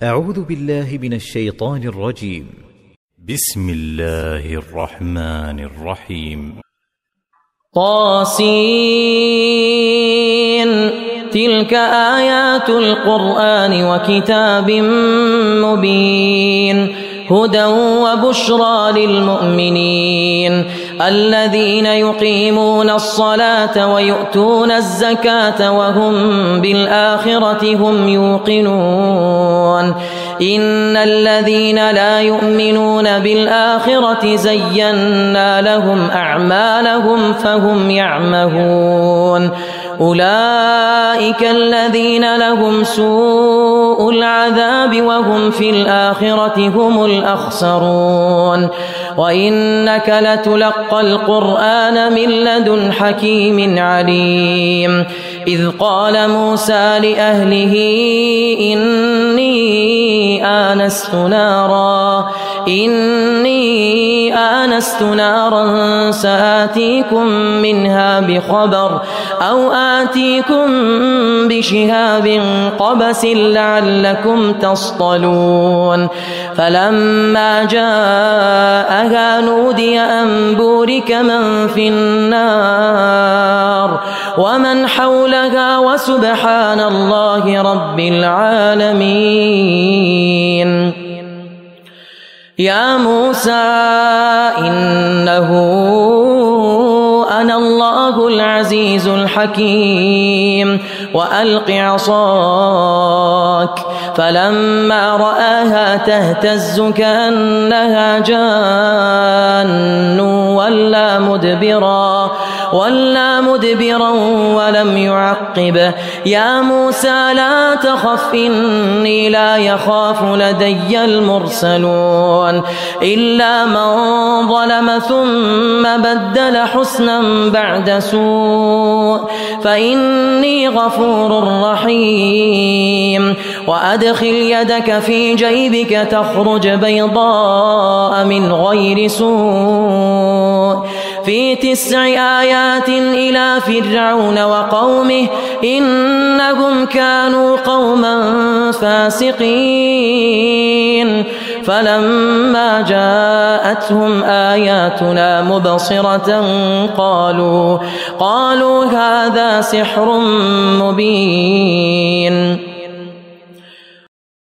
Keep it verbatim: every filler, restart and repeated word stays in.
أعوذ بالله من الشيطان الرجيم. بسم الله الرحمن الرحيم. طاسين تلك آيات القرآن وكتاب مبين هدى وبشرى للمؤمنين الذين يقيمون الصلاة ويؤتون الزكاة وهم بالآخرة هم يوقنون إن الذين لا يؤمنون بالآخرة زينا لهم أعمالهم فهم يعمهون أولئك الذين لهم سوء العذاب وهم في الآخرة هم الأخسرون وإنك لتلقى القرآن من لدن حكيم عليم إذ قال موسى لأهله إني آنست نارا إني آنست نارا سآتيكم منها بخبر أو آتيكم بشهاب قبس لعلكم تصطلون فلما جاءها نودي أن بورك من في النار ومن حولها وسبحان الله رب العالمين. يا موسى إنه أنا الله العزيز الحكيم وألق عصاك فلما رآها تهتز كأنها جان ولا مدبرا ولا مدبرا ولم يعقب يا موسى لا تخف إني لا يخاف لدي المرسلون إلا من ظلم ثم بدل حسنا بعد سوء فإني غفور رحيم. وأدخل يدك في جيبك تخرج بيضاء من غير سوء في تسع آيات إلى فرعون وقومه إنهم كانوا قوما فاسقين فلما جاءتهم آياتنا مبصرة قالوا قالوا هذا سحر مبين.